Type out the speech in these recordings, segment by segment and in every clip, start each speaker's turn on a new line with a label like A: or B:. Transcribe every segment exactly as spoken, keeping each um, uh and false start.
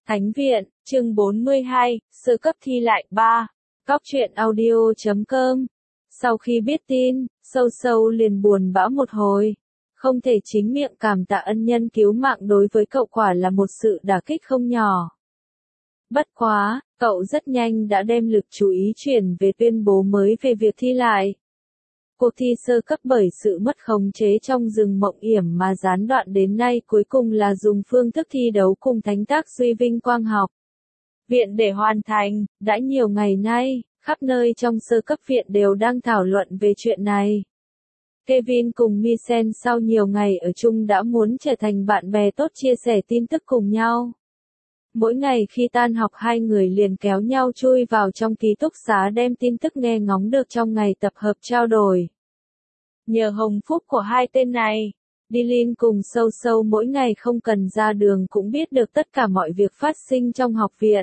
A: Thánh viện, chương bốn mươi hai, sơ cấp thi lại ba. Cóc truyện audio chấm com. Sau khi biết tin, sâu sâu liền buồn bã một hồi. Không thể chính miệng cảm tạ ân nhân cứu mạng đối với cậu quả là một sự đả kích không nhỏ. Bất quá, cậu rất nhanh đã đem lực chú ý chuyển về tuyên bố mới về việc thi lại. Cuộc thi sơ cấp bởi sự mất khống chế trong rừng mộng yểm mà gián đoạn đến nay cuối cùng là dùng phương thức thi đấu cùng thánh tác duy vinh quang học viện để hoàn thành. Đã nhiều ngày nay, khắp nơi trong sơ cấp viện đều đang thảo luận về chuyện này. Kevin cùng Misen sau nhiều ngày ở chung đã muốn trở thành bạn bè tốt, chia sẻ tin tức cùng nhau. Mỗi ngày khi tan học hai người liền kéo nhau chui vào trong ký túc xá đem tin tức nghe ngóng được trong ngày tập hợp trao đổi. Nhờ hồng phúc của hai tên này, Dylan cùng Sâu Sâu mỗi ngày không cần ra đường cũng biết được tất cả mọi việc phát sinh trong học viện.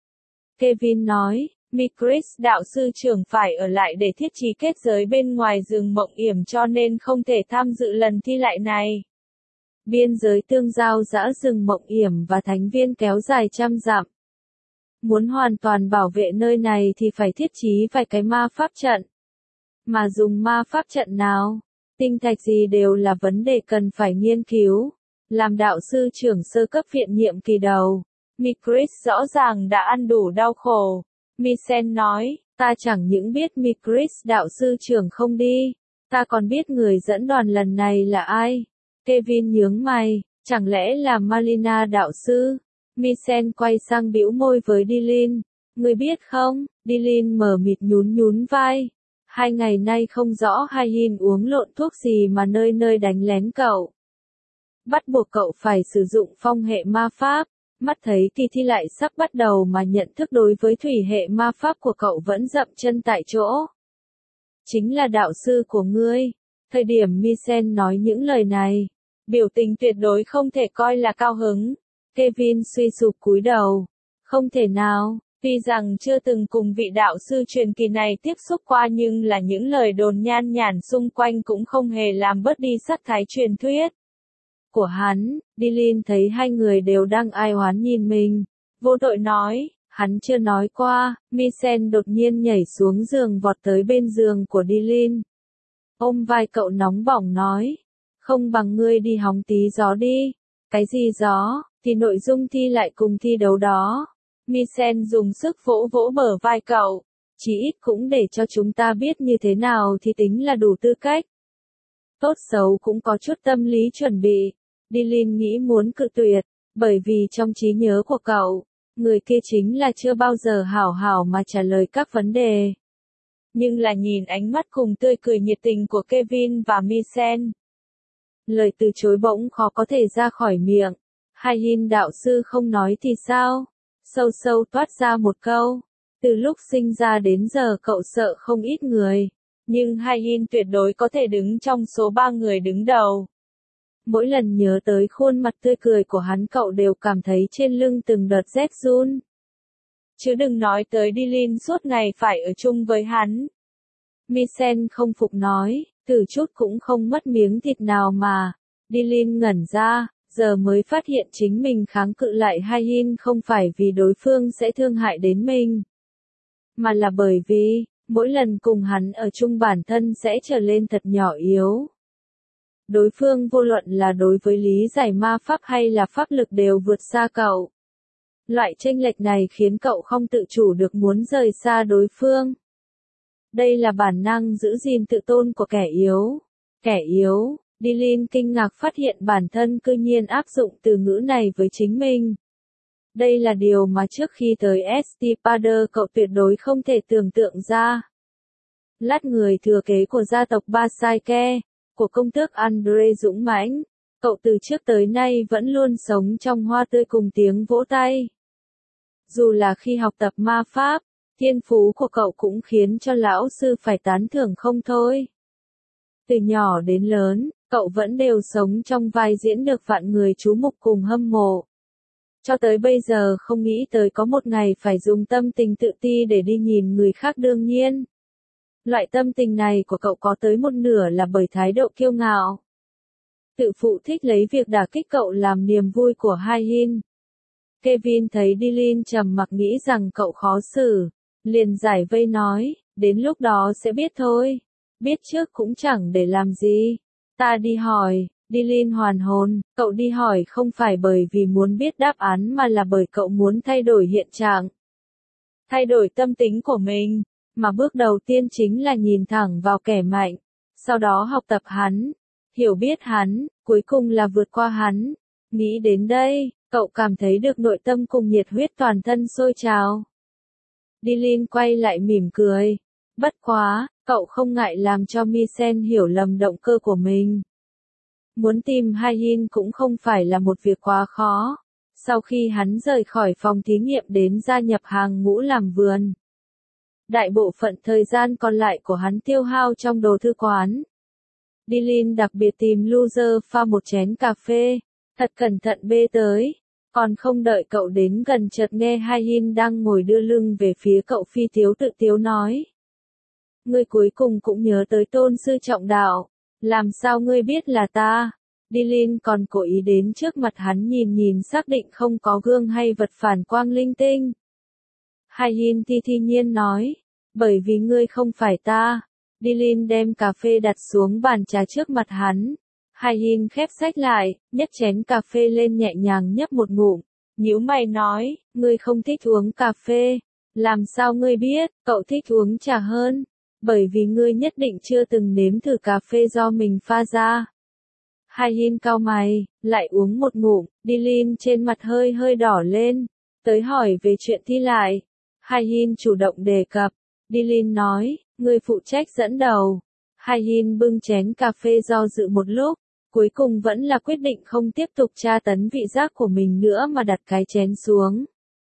A: Kevin nói, Mikris đạo sư trưởng phải ở lại để thiết trí kết giới bên ngoài rừng mộng yểm cho nên không thể tham dự lần thi lại này. Biên giới tương giao dã rừng mộng yểm và thánh viên kéo dài trăm dặm. Muốn hoàn toàn bảo vệ nơi này thì phải thiết trí vài cái ma pháp trận. Mà dùng ma pháp trận nào, tinh thạch gì đều là vấn đề cần phải nghiên cứu. Làm đạo sư trưởng sơ cấp viện nhiệm kỳ đầu, Mikris rõ ràng đã ăn đủ đau khổ. Misen nói, ta chẳng những biết Mikris đạo sư trưởng không đi, ta còn biết người dẫn đoàn lần này là ai. Kevin nhướng mày, chẳng lẽ là Malina đạo sư? Misen quay sang bĩu môi với Dylan, người biết không? Dylan mờ mịt nhún nhún vai. Hai ngày nay không rõ Hyin uống lộn thuốc gì mà nơi nơi đánh lén cậu. Bắt buộc cậu phải sử dụng phong hệ ma pháp. Mắt thấy kỳ thi lại sắp bắt đầu mà nhận thức đối với thủy hệ ma pháp của cậu vẫn dậm chân tại chỗ. Chính là đạo sư của ngươi. Thời điểm Misen nói những lời này, biểu tình tuyệt đối không thể coi là cao hứng. Kevin suy sụp cúi đầu. Không thể nào, tuy rằng chưa từng cùng vị đạo sư truyền kỳ này tiếp xúc qua nhưng là những lời đồn nhan nhản xung quanh cũng không hề làm bớt đi sắc thái truyền thuyết của hắn. Dylan thấy hai người đều đang ai oán nhìn mình, vô tội nói, hắn chưa nói qua. Misen đột nhiên nhảy xuống giường vọt tới bên giường của Dylan. Ôm vai cậu nóng bỏng nói, không bằng ngươi đi hóng tí gió đi. Cái gì gió? Thì nội dung thi lại cùng thi đấu đó. Misen dùng sức vỗ vỗ bờ vai cậu, chỉ ít cũng để cho chúng ta biết như thế nào thì tính là đủ tư cách. Tốt xấu cũng có chút tâm lý chuẩn bị. Dylan nghĩ muốn cự tuyệt, bởi vì trong trí nhớ của cậu, người kia chính là chưa bao giờ hảo hảo mà trả lời các vấn đề. Nhưng là nhìn ánh mắt cùng tươi cười nhiệt tình của Kevin và Misen, lời từ chối bỗng khó có thể ra khỏi miệng. Hyin đạo sư không nói thì sao? Sâu sâu toát ra một câu. Từ lúc sinh ra đến giờ cậu sợ không ít người, nhưng Hyin tuyệt đối có thể đứng trong số ba người đứng đầu. Mỗi lần nhớ tới khuôn mặt tươi cười của hắn cậu đều cảm thấy trên lưng từng đợt rét run. Chứ đừng nói tới Dylan suốt ngày phải ở chung với hắn. Misen không phục nói, thử chút cũng không mất miếng thịt nào mà. Dylan ngẩn ra, giờ mới phát hiện chính mình kháng cự lại Hyin không phải vì đối phương sẽ thương hại đến mình, mà là bởi vì, mỗi lần cùng hắn ở chung bản thân sẽ trở lên thật nhỏ yếu. Đối phương vô luận là đối với lý giải ma pháp hay là pháp lực đều vượt xa cậu. Loại chênh lệch này khiến cậu không tự chủ được muốn rời xa đối phương. Đây là bản năng giữ gìn tự tôn của kẻ yếu. Kẻ yếu, Dylan kinh ngạc phát hiện bản thân cư nhiên áp dụng từ ngữ này với chính mình. Đây là điều mà trước khi tới Estipader cậu tuyệt đối không thể tưởng tượng ra. Lát người thừa kế của gia tộc Basaike, của công tước Andre dũng mãnh, cậu từ trước tới nay vẫn luôn sống trong hoa tươi cùng tiếng vỗ tay. Dù là khi học tập ma pháp, thiên phú của cậu cũng khiến cho lão sư phải tán thưởng không thôi. Từ nhỏ đến lớn, cậu vẫn đều sống trong vai diễn được vạn người chú mục cùng hâm mộ. Cho tới bây giờ không nghĩ tới có một ngày phải dùng tâm tình tự ti để đi nhìn người khác. Đương nhiên, loại tâm tình này của cậu có tới một nửa là bởi thái độ kiêu ngạo. Tự phụ thích lấy việc đả kích cậu làm niềm vui của Hyin. Kevin thấy Dylan trầm mặc nghĩ rằng cậu khó xử, liền giải vây nói, đến lúc đó sẽ biết thôi, biết trước cũng chẳng để làm gì, ta đi hỏi. Dylan hoàn hồn, cậu đi hỏi không phải bởi vì muốn biết đáp án mà là bởi cậu muốn thay đổi hiện trạng, thay đổi tâm tính của mình, mà bước đầu tiên chính là nhìn thẳng vào kẻ mạnh, sau đó học tập hắn, hiểu biết hắn, cuối cùng là vượt qua hắn. Nghĩ đến đây, cậu cảm thấy được nội tâm cùng nhiệt huyết toàn thân sôi trào. Dylan quay lại mỉm cười, bất quá, cậu không ngại làm cho Michelle hiểu lầm động cơ của mình. Muốn tìm Hayin cũng không phải là một việc quá khó. Sau khi hắn rời khỏi phòng thí nghiệm đến gia nhập hàng ngũ làm vườn, đại bộ phận thời gian còn lại của hắn tiêu hao trong đồ thư quán. Dylan đặc biệt tìm Loser pha một chén cà phê, thật cẩn thận bê tới, còn không đợi cậu đến gần chợt nghe Hayin đang ngồi đưa lưng về phía cậu phi tiếu tự tiếu nói. Ngươi cuối cùng cũng nhớ tới tôn sư trọng đạo. Làm sao ngươi biết là ta? Dylan còn cố ý đến trước mặt hắn nhìn nhìn xác định không có gương hay vật phản quang linh tinh. Hayin thi thi nhiên nói, bởi vì ngươi không phải ta. Dylan đem cà phê đặt xuống bàn trà trước mặt hắn. Hayin khép sách lại, nhấc chén cà phê lên nhẹ nhàng nhấp một ngụm. Nhíu mày nói, ngươi không thích uống cà phê. Làm sao ngươi biết, cậu thích uống trà hơn? Bởi vì ngươi nhất định chưa từng nếm thử cà phê do mình pha ra. Hayin cau mày, lại uống một ngụm, Dylan trên mặt hơi hơi đỏ lên, tới hỏi về chuyện thi lại. Hayin chủ động đề cập, Dylan nói, ngươi phụ trách dẫn đầu. Hayin bưng chén cà phê do dự một lúc, cuối cùng vẫn là quyết định không tiếp tục tra tấn vị giác của mình nữa mà đặt cái chén xuống.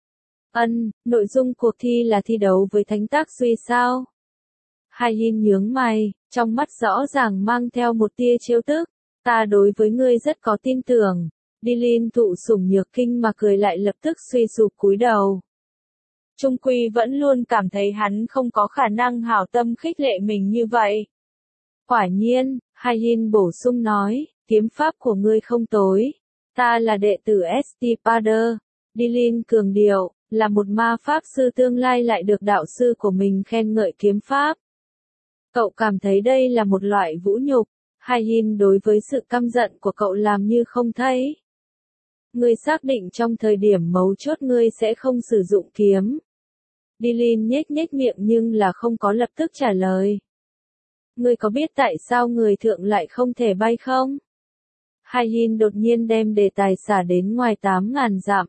A: Ân, nội dung cuộc thi là thi đấu với thánh tác duy sao? Hayin nhướng mày, trong mắt rõ ràng mang theo một tia trêu tức. Ta đối với ngươi rất có tin tưởng. Dylan thụ sủng nhược kinh mà cười lại lập tức suy sụp cúi đầu. Trung quy vẫn luôn cảm thấy hắn không có khả năng hảo tâm khích lệ mình như vậy. Quả nhiên, Hayin bổ sung nói, kiếm pháp của ngươi không tối. Ta là đệ tử Estipader. Dylan cường điệu, là một ma pháp sư tương lai lại được đạo sư của mình khen ngợi kiếm pháp. Cậu cảm thấy đây là một loại vũ nhục. Hayin đối với sự căm giận của cậu làm như không thấy. Ngươi xác định trong thời điểm mấu chốt ngươi sẽ không sử dụng kiếm. Dylan nhếch nhếch miệng nhưng là không có lập tức trả lời. Ngươi có biết tại sao người thượng lại không thể bay không? Hayin đột nhiên đem đề tài xả đến ngoài tám ngàn dặm.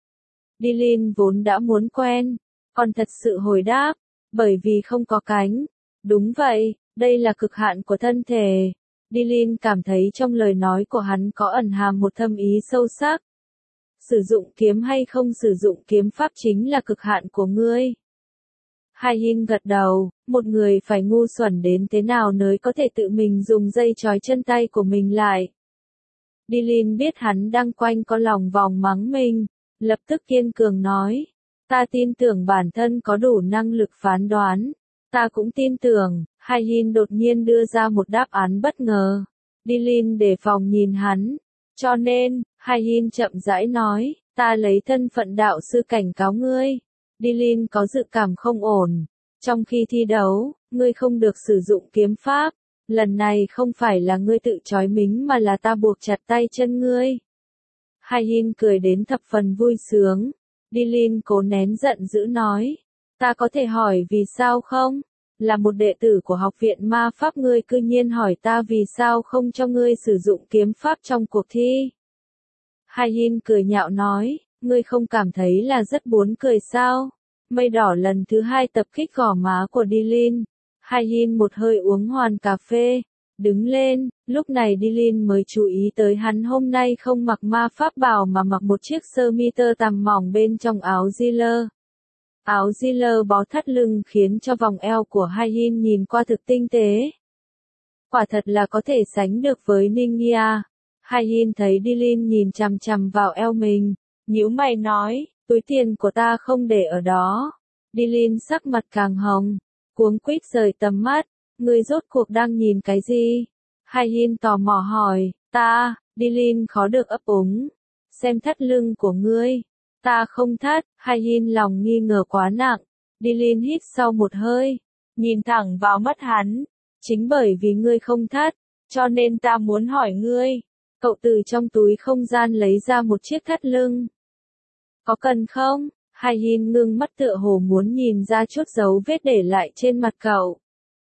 A: Dylan vốn đã muốn quen, còn thật sự hồi đáp, bởi vì không có cánh. Đúng vậy, đây là cực hạn của thân thể. Dylan cảm thấy trong lời nói của hắn có ẩn hàm một thâm ý sâu sắc. Sử dụng kiếm hay không sử dụng kiếm pháp chính là cực hạn của ngươi. Hayin gật đầu, một người phải ngu xuẩn đến thế nào mới có thể tự mình dùng dây trói chân tay của mình lại. Dylan biết hắn đang quanh có lòng vòng mắng mình, lập tức kiên cường nói, ta tin tưởng bản thân có đủ năng lực phán đoán. Ta cũng tin tưởng. Hayin đột nhiên đưa ra một đáp án bất ngờ. Dylan đề phòng nhìn hắn. Cho nên, Hayin chậm rãi nói, ta lấy thân phận đạo sư cảnh cáo ngươi. Dylan có dự cảm không ổn. Trong khi thi đấu, ngươi không được sử dụng kiếm pháp. Lần này không phải là ngươi tự trói mính mà là ta buộc chặt tay chân ngươi. Hayin cười đến thập phần vui sướng. Dylan cố nén giận dữ nói. Ta có thể hỏi vì sao không? Là một đệ tử của học viện ma pháp ngươi cư nhiên hỏi ta vì sao không cho ngươi sử dụng kiếm pháp trong cuộc thi. Hayin cười nhạo nói, ngươi không cảm thấy là rất buồn cười sao? Mây đỏ lần thứ hai tập kích gò má của Dylan. Hayin một hơi uống hoàn cà phê, đứng lên, lúc này Dylan mới chú ý tới hắn hôm nay không mặc ma pháp bào mà mặc một chiếc sơ mi tơ tằm mỏng bên trong áo Ziller. Áo Ziller bó thắt lưng khiến cho vòng eo của Hayin nhìn qua thực tinh tế. Quả thật là có thể sánh được với Ninja. Hayin thấy Dylan nhìn chằm chằm vào eo mình, nhíu mày nói, túi tiền của ta không để ở đó. Dylan sắc mặt càng hồng, cuống quýt rời tầm mắt, ngươi rốt cuộc đang nhìn cái gì? Hayin tò mò hỏi, ta, Dylan khó được ấp úng, xem thắt lưng của ngươi. Ta không thất, Hayin lòng nghi ngờ quá nặng. Dylan hít sau một hơi, nhìn thẳng vào mắt hắn. Chính bởi vì ngươi không thất, cho nên ta muốn hỏi ngươi. Cậu từ trong túi không gian lấy ra một chiếc thắt lưng. Có cần không? Hayin ngưng mắt tựa hồ muốn nhìn ra chút dấu vết để lại trên mặt cậu.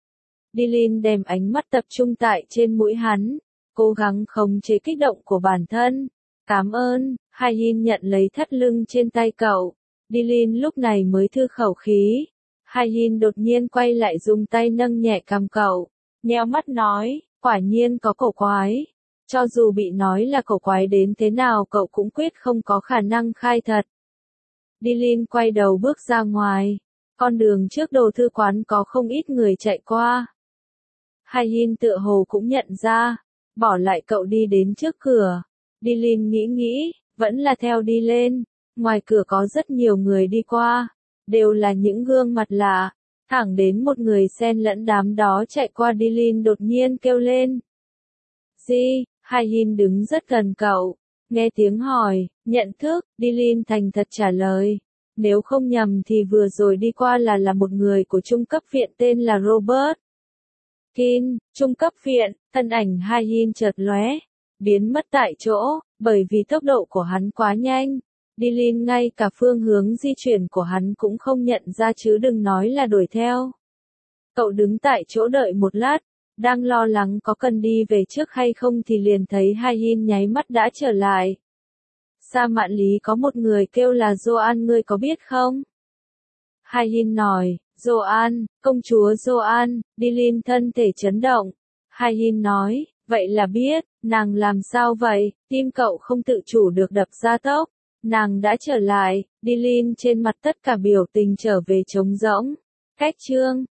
A: Dylan đem ánh mắt tập trung tại trên mũi hắn, cố gắng khống chế kích động của bản thân. Cảm ơn, Hayin nhận lấy thắt lưng trên tay cậu. Dylan lúc này mới thư khẩu khí. Hayin đột nhiên quay lại dùng tay nâng nhẹ cằm cậu, nheo mắt nói, quả nhiên có cổ quái. Cho dù bị nói là cổ quái đến thế nào cậu cũng quyết không có khả năng khai thật. Dylan quay đầu bước ra ngoài. Con đường trước đồ thư quán có không ít người chạy qua. Hayin tựa hồ cũng nhận ra, bỏ lại cậu đi đến trước cửa. Dylan nghĩ nghĩ, vẫn là theo đi lên. Ngoài cửa có rất nhiều người đi qua, đều là những gương mặt lạ. Thẳng đến một người xen lẫn đám đó chạy qua, Dylan đột nhiên kêu lên. Gì? Hayin đứng rất gần cậu, nghe tiếng hỏi, nhận thức, Dylan thành thật trả lời. Nếu không nhầm thì vừa rồi đi qua là là một người của trung cấp viện tên là Robert Kin. Trung cấp viện, thân ảnh Hayin chợt lóe, biến mất tại chỗ, bởi vì tốc độ của hắn quá nhanh. Dylan ngay cả phương hướng di chuyển của hắn cũng không nhận ra chứ đừng nói là đuổi theo. Cậu đứng tại chỗ đợi một lát, đang lo lắng có cần đi về trước hay không thì liền thấy Hayin nháy mắt đã trở lại. Sa Mạn Lý có một người kêu là Joan, ngươi có biết không? Hayin nói, Joan, công chúa Joan. Dylan thân thể chấn động. Hayin nói, vậy là biết, nàng làm sao vậy? Tim cậu không tự chủ được đập ra tốc. Nàng đã trở lại. Dylan trên mặt tất cả biểu tình trở về trống rỗng. Cách chương